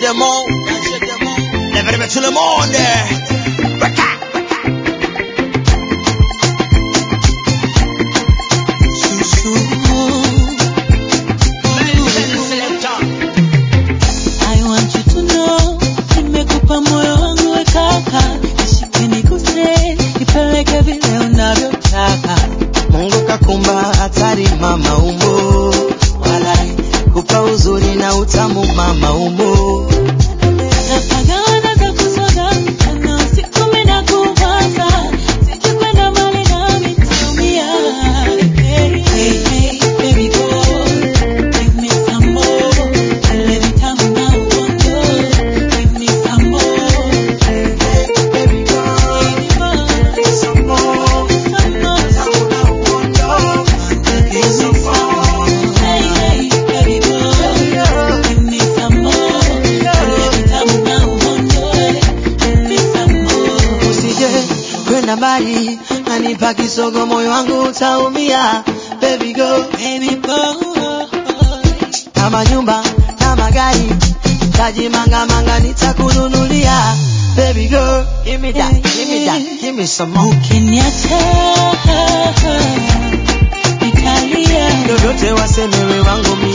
demo. Lève tout le monde. I want you to know, nimekupa moyo wangu we kaka, nishike nikuse, nipeleke vile unavyotaka. Mungu kakumba hatari mama umbo, walai kupa uzuri na utamu mama umbo. Napagawana za kuswaga, na usiku mimi nakuwaza, sijikwenda mbali nami nitaumia. Hey, hey, hey, baby girl, give me some more. Ile vitamu na uonjo, give me some more. Baby girl, give me some more. Tamu na uonjo, give me some more. Hey, hey, baby girl, give me some more. Ile vitamu na uonjo, give me some more. Usije kwenda mbali, anipa kisogo moyo wangu utaumia. Baby girl, Baby boy, kama nyumba na magari, taji manga nitakununulia. Baby girl, give me that, give me that, give me some more. ukiniacha nitalia. Yoyote waseme we wangu mimi.